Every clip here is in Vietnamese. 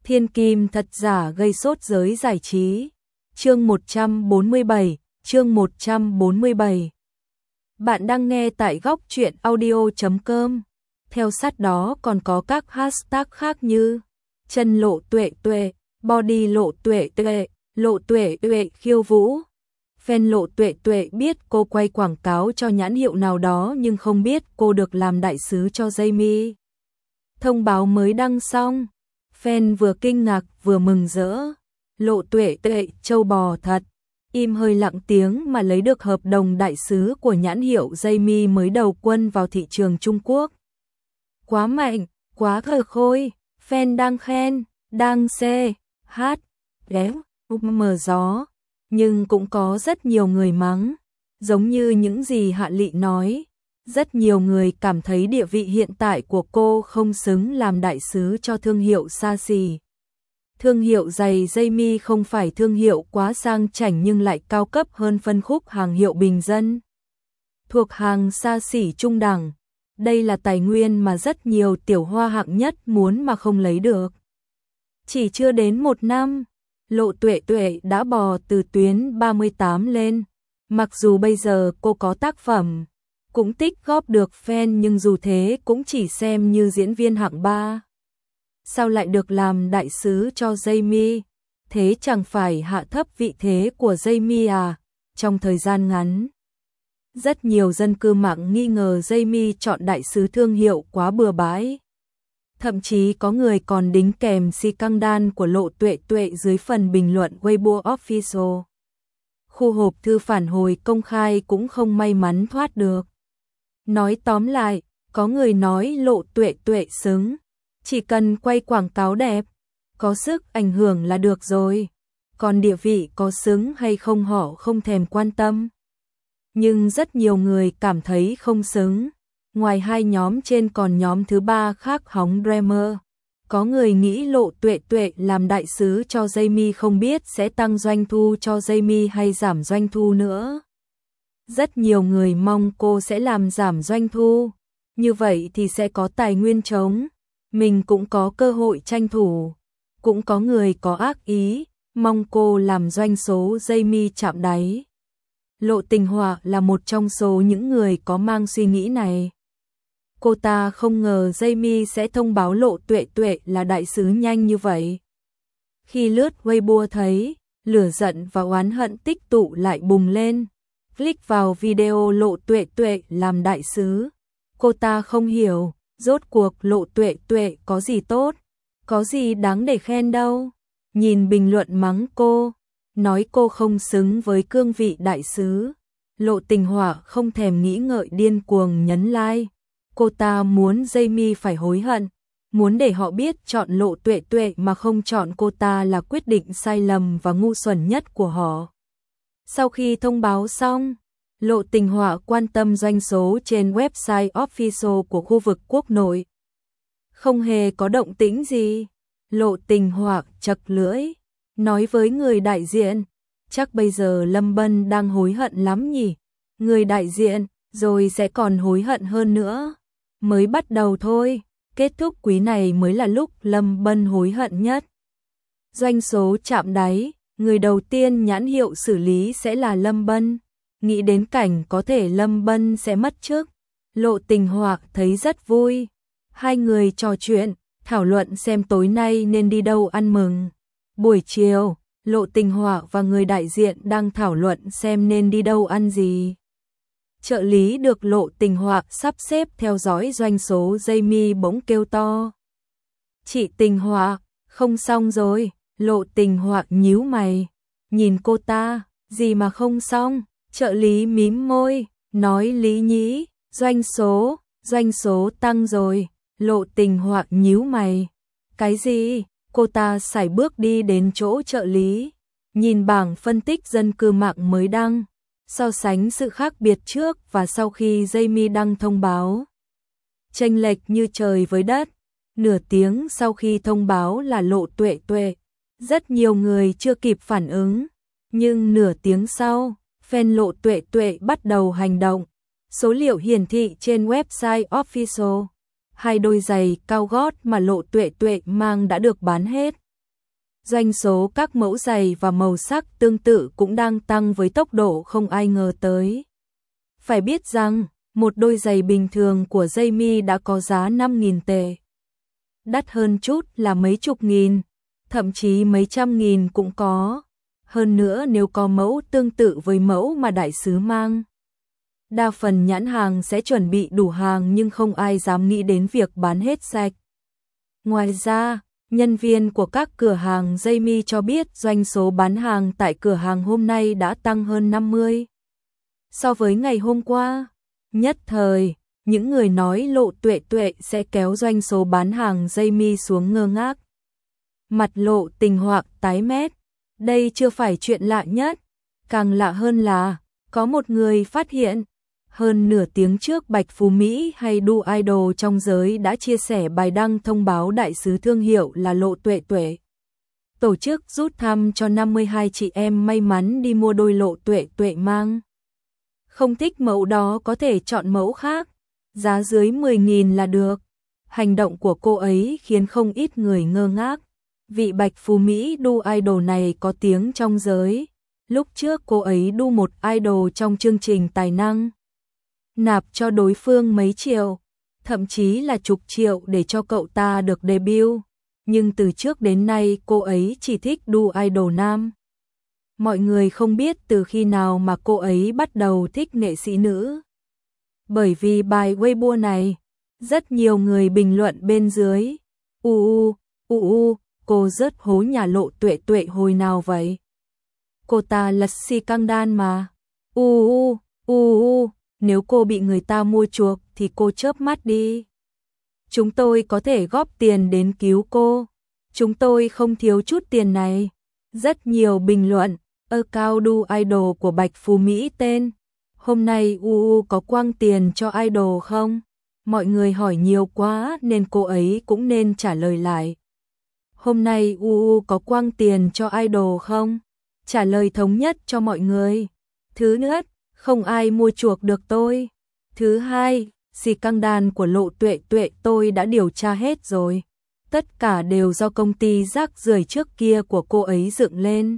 Thiên kim thật giả gây sốt giới giải trí. Chương 147, chương 147. Bạn đang nghe tại góc truyện audio.com. Theo sát đó còn có các hashtag khác như chân lộ tuệ tuệ, body lộ tuệ tuệ khiêu vũ. Fan lộ tuệ tuệ biết cô quay quảng cáo cho nhãn hiệu nào đó nhưng không biết cô được làm đại sứ cho Jamie. Thông báo mới đăng xong, fan vừa kinh ngạc vừa mừng rỡ. Lộ tuệ tuệ châu bò thật, im hơi lặng tiếng mà lấy được hợp đồng đại sứ của nhãn hiệu Jamie mới đầu quân vào thị trường Trung Quốc. Quá mạnh, quá khờ khôi, fan đang khen, đang xê, hát, đéo, mờ gió, nhưng cũng có rất nhiều người mắng, giống như những gì Hạ Lị nói. Rất nhiều người cảm thấy địa vị hiện tại của cô không xứng làm đại sứ cho thương hiệu xa xỉ. Thương hiệu giày Jamie không phải thương hiệu quá sang chảnh nhưng lại cao cấp hơn phân khúc hàng hiệu bình dân. Thuộc hàng xa xỉ trung đẳng, đây là tài nguyên mà rất nhiều tiểu hoa hạng nhất muốn mà không lấy được. Chỉ chưa đến 1 năm, Lộ tuệ tuệ đã bò từ tuyến 38 lên. Mặc dù bây giờ cô có tác phẩm, cũng tích góp được fan nhưng dù thế cũng chỉ xem như diễn viên hạng 3. Sao lại được làm đại sứ cho Jamie? Thế chẳng phải hạ thấp vị thế của Jamie à? Trong thời gian ngắn, rất nhiều dân cư mạng nghi ngờ Jamie chọn đại sứ thương hiệu quá bừa bãi. Thậm chí có người còn đính kèm si căng đan của Lộ tuệ tuệ dưới phần bình luận Weibo Official. Khu hộp thư phản hồi công khai cũng không may mắn thoát được. Nói tóm lại, có người nói Lộ tuệ tuệ xứng, chỉ cần quay quảng cáo đẹp, có sức ảnh hưởng là được rồi. Còn địa vị có xứng hay không họ không thèm quan tâm. Nhưng rất nhiều người cảm thấy không xứng. Ngoài hai nhóm trên còn nhóm thứ ba khác hóng drama. Có người nghĩ Lộ tuệ tuệ làm đại sứ cho Jamie không biết sẽ tăng doanh thu cho Jamie hay giảm doanh thu nữa. Rất nhiều người mong cô sẽ làm giảm doanh thu. Như vậy thì sẽ có tài nguyên trống. Mình cũng có cơ hội tranh thủ. Cũng có người có ác ý, mong cô làm doanh số Jamie chạm đáy. Lộ Tình Họa là một trong số những người có mang suy nghĩ này. Cô ta không ngờ Jamie sẽ thông báo Lộ tuệ tuệ là đại sứ nhanh như vậy. Khi lướt Weibo thấy, lửa giận và oán hận tích tụ lại bùng lên. Click vào video Lộ tuệ tuệ làm đại sứ. Cô ta không hiểu, rốt cuộc Lộ tuệ tuệ có gì tốt, có gì đáng để khen đâu. Nhìn bình luận mắng cô, nói cô không xứng với cương vị đại sứ. Lộ Tình Họa không thèm nghĩ ngợi điên cuồng nhấn like. Cô ta muốn Jamie phải hối hận, muốn để họ biết chọn Lộ tuệ tuệ mà không chọn cô ta là quyết định sai lầm và ngu xuẩn nhất của họ. Sau khi thông báo xong, Lộ Tình Họa quan tâm doanh số trên website official của khu vực quốc nội. Không hề có động tĩnh gì. Lộ Tình Họa chật lưỡi, nói với người đại diện, chắc bây giờ Lâm Bân đang hối hận lắm nhỉ. Người đại diện, rồi sẽ còn hối hận hơn nữa. Mới bắt đầu thôi, kết thúc quý này mới là lúc Lâm Bân hối hận nhất. Doanh số chạm đáy, người đầu tiên nhãn hiệu xử lý sẽ là Lâm Bân. Nghĩ đến cảnh có thể Lâm Bân sẽ mất chức, Lộ Tình Họa thấy rất vui. Hai người trò chuyện, thảo luận xem tối nay nên đi đâu ăn mừng. Buổi chiều, Lộ Tình Họa và người đại diện đang thảo luận xem nên đi đâu ăn gì. Trợ lý được Lộ Tình Họa sắp xếp theo dõi doanh số Jamie bỗng kêu to. Chị Tình Họa, không xong rồi. Lộ Tình Họa nhíu mày, nhìn cô ta, gì mà không xong. Trợ lý mím môi, nói lý nhí, doanh số tăng rồi. Lộ Tình Họa nhíu mày, cái gì? Cô ta sải bước đi đến chỗ trợ lý, nhìn bảng phân tích dân cư mạng mới đăng, so sánh sự khác biệt trước và sau khi Jamie đăng thông báo. Chênh lệch như trời với đất. Nửa tiếng sau khi thông báo là Lộ tuệ tuệ, rất nhiều người chưa kịp phản ứng, nhưng nửa tiếng sau, fan Lộ tuệ tuệ bắt đầu hành động. Số liệu hiển thị trên website official, 2 đôi giày cao gót mà Lộ tuệ tuệ mang đã được bán hết. Doanh số các mẫu giày và màu sắc tương tự cũng đang tăng với tốc độ không ai ngờ tới. Phải biết rằng, một đôi giày bình thường của Jamie đã có giá 5.000 tệ. Đắt hơn chút là mấy chục nghìn, thậm chí mấy trăm nghìn cũng có. Hơn nữa nếu có mẫu tương tự với mẫu mà đại sứ mang. Đa phần nhãn hàng sẽ chuẩn bị đủ hàng nhưng không ai dám nghĩ đến việc bán hết sạch. Ngoài ra, nhân viên của các cửa hàng Jamie cho biết doanh số bán hàng tại cửa hàng hôm nay đã tăng hơn 50 so với ngày hôm qua. Nhất thời, những người nói Lộ Tuệ Tuệ sẽ kéo doanh số bán hàng Jamie xuống ngơ ngác. Mặt Lộ Tình hoặc tái mét. Đây chưa phải chuyện lạ nhất. Càng lạ hơn là, có một người phát hiện. Hơn nửa tiếng trước Bạch Phú Mỹ hay Du Idol trong giới đã chia sẻ bài đăng thông báo đại sứ thương hiệu là Lộ Tuệ Tuệ. Tổ chức rút thăm cho 52 chị em may mắn đi mua đôi Lộ Tuệ Tuệ mang. Không thích mẫu đó có thể chọn mẫu khác, giá dưới 10.000 là được. Hành động của cô ấy khiến không ít người ngơ ngác. Vị Bạch Phú Mỹ Du Idol này có tiếng trong giới. Lúc trước cô ấy đu một idol trong chương trình tài năng. Nạp cho đối phương mấy triệu, thậm chí là chục triệu để cho cậu ta được debut. Nhưng từ trước đến nay cô ấy chỉ thích đu idol nam. Mọi người không biết từ khi nào mà cô ấy bắt đầu thích nghệ sĩ nữ. Bởi vì bài Weibo này, rất nhiều người bình luận bên dưới. Cô rớt hố nhà Lộ Tuệ Tuệ hồi nào vậy? Cô ta là si căng đan mà. Nếu cô bị người ta mua chuộc thì cô chớp mắt đi. Chúng tôi có thể góp tiền đến cứu cô. Chúng tôi không thiếu chút tiền này. Rất nhiều bình luận. Account Du Idol của Bạch Phú Mỹ tên. Hôm nay có quăng tiền cho idol không? Mọi người hỏi nhiều quá nên cô ấy cũng nên trả lời lại. Hôm nay có quăng tiền cho idol không? Trả lời thống nhất cho mọi người. Thứ nhất, không ai mua chuộc được tôi. Thứ hai, xì căng đàn của Lộ Tuệ Tuệ tôi đã điều tra hết rồi. Tất cả đều do công ty rác rưởi trước kia của cô ấy dựng lên.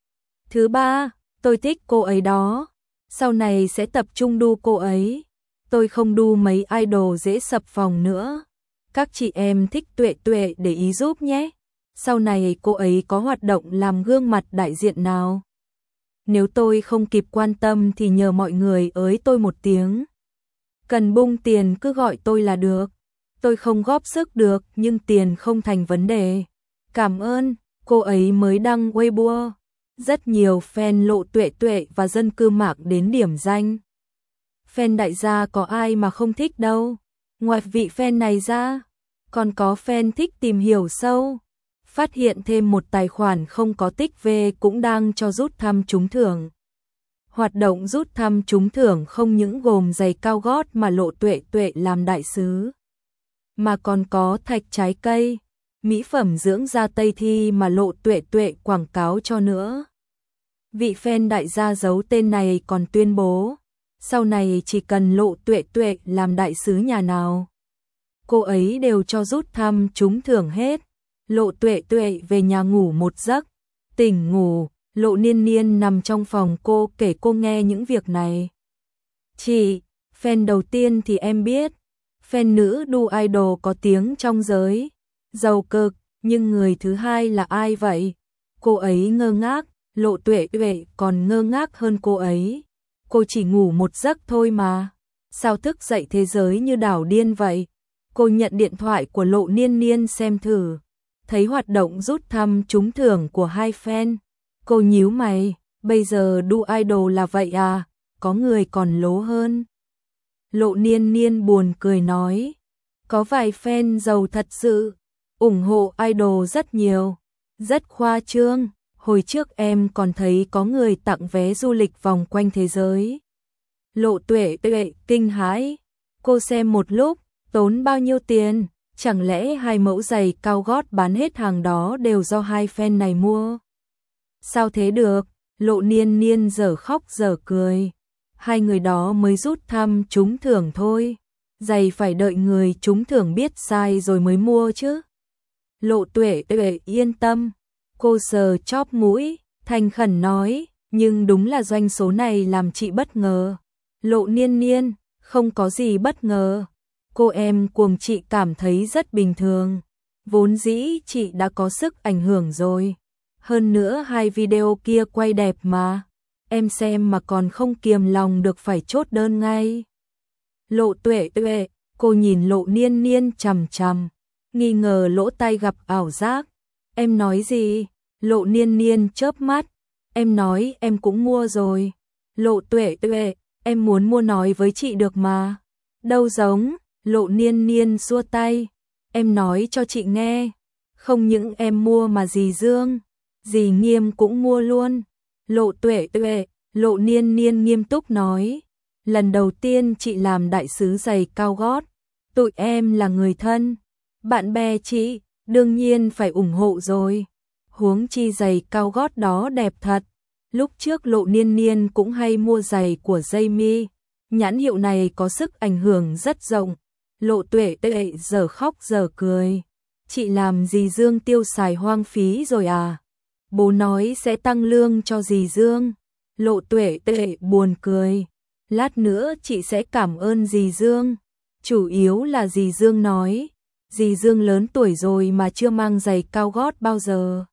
Thứ ba, tôi thích cô ấy đó. Sau này sẽ tập trung đu cô ấy. Tôi không đu mấy idol dễ sập phòng nữa. Các chị em thích Tuệ Tuệ để ý giúp nhé. Sau này cô ấy có hoạt động làm gương mặt đại diện nào? Nếu tôi không kịp quan tâm thì nhờ mọi người ới tôi một tiếng. Cần bung tiền cứ gọi tôi là được. Tôi không góp sức được nhưng tiền không thành vấn đề. Cảm ơn, cô ấy mới đăng Weibo. Rất nhiều fan Lộ Tuệ Tuệ và dân cư mạng đến điểm danh. Fan đại gia có ai mà không thích đâu. Ngoài vị fan này ra, còn có fan thích tìm hiểu sâu. Phát hiện thêm một tài khoản không có tích về cũng đang cho rút thăm trúng thưởng. Hoạt động rút thăm trúng thưởng không những gồm giày cao gót mà Lộ Tuệ Tuệ làm đại sứ, mà còn có thạch trái cây, mỹ phẩm dưỡng da Tây Thi mà Lộ Tuệ Tuệ quảng cáo cho nữa. Vị fan đại gia giấu tên này còn tuyên bố, sau này chỉ cần Lộ Tuệ Tuệ làm đại sứ nhà nào, cô ấy đều cho rút thăm trúng thưởng hết. Lộ Tuệ Tuệ về nhà ngủ một giấc, tỉnh ngủ, Lộ Niên Niên nằm trong phòng cô kể cô nghe những việc này. Chị, fan đầu tiên thì em biết, fan nữ Du Idol có tiếng trong giới, giàu cực, nhưng người thứ hai là ai vậy? Cô ấy ngơ ngác, Lộ Tuệ Tuệ còn ngơ ngác hơn cô ấy. Cô chỉ ngủ một giấc thôi mà, sao thức dậy thế giới như đảo điên vậy? Cô nhận điện thoại của Lộ Niên Niên xem thử. Thấy hoạt động rút thăm trúng thưởng của hai fan, cô nhíu mày, bây giờ Du Idol là vậy à, có người còn lố hơn. Lộ Niên Niên buồn cười nói, có vài fan giàu thật sự, ủng hộ idol rất nhiều, rất khoa trương, hồi trước em còn thấy có người tặng vé du lịch vòng quanh thế giới. Lộ Tuệ Tuệ kinh hãi, cô xem một lúc, tốn bao nhiêu tiền? Chẳng lẽ hai mẫu giày cao gót bán hết hàng đó đều do hai fan này mua? Sao thế được? Lộ Niên Niên dở khóc dở cười. Hai người đó mới rút thăm trúng thưởng thôi. Giày phải đợi người trúng thưởng biết sai rồi mới mua chứ. Lộ Tuệ Tuệ yên tâm. Cô sờ chóp mũi, thành khẩn nói, nhưng đúng là doanh số này làm chị bất ngờ. Lộ Niên Niên, không có gì bất ngờ. Cô em cuồng chị cảm thấy rất bình thường. Vốn dĩ chị đã có sức ảnh hưởng rồi. Hơn nữa hai video kia quay đẹp mà. Em xem mà còn không kiềm lòng được phải chốt đơn ngay. Lộ Tuệ Tuệ, cô nhìn Lộ Niên Niên chằm chằm, nghi ngờ lỗ tai gặp ảo giác. Em nói gì? Lộ Niên Niên chớp mắt. Em nói em cũng mua rồi. Lộ Tuệ Tuệ, em muốn mua nói với chị được mà. Đâu giống, Lộ Niên Niên xua tay. Em nói cho chị nghe. Không những em mua mà dì Dương, dì Nghiêm cũng mua luôn. Lộ Tuệ Tuệ, Lộ Niên Niên nghiêm túc nói. Lần đầu tiên chị làm đại sứ giày cao gót. Tụi em là người thân. Bạn bè chị, đương nhiên phải ủng hộ rồi. Huống chi giày cao gót đó đẹp thật. Lúc trước Lộ Niên Niên cũng hay mua giày của Jamie. Nhãn hiệu này có sức ảnh hưởng rất rộng. Lộ Tuệ Tuệ giờ khóc giờ cười. Chị làm dì Dương tiêu xài hoang phí rồi à? Bố nói sẽ tăng lương cho dì Dương. Lộ Tuệ Tuệ buồn cười. Lát nữa chị sẽ cảm ơn dì Dương. Chủ yếu là dì Dương nói. Dì Dương lớn tuổi rồi mà chưa mang giày cao gót bao giờ.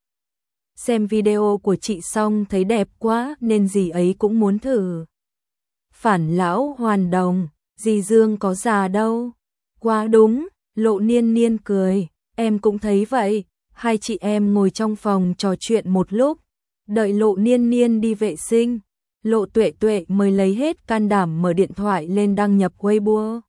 Xem video của chị xong thấy đẹp quá nên dì ấy cũng muốn thử. Phản lão hoàn đồng, dì Dương có già đâu. Quá đúng, Lộ Niên Niên cười, em cũng thấy vậy. Hai chị em ngồi trong phòng trò chuyện một lúc, đợi Lộ Niên Niên đi vệ sinh. Lộ Tuệ Tuệ mới lấy hết can đảm mở điện thoại lên đăng nhập Weibo.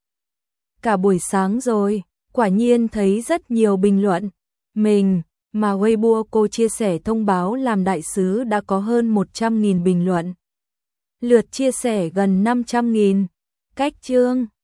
Cả buổi sáng rồi, quả nhiên thấy rất nhiều bình luận. Mình, mà Weibo cô chia sẻ thông báo làm đại sứ đã có hơn 100.000 bình luận. Lượt chia sẻ gần 500.000. Cách chương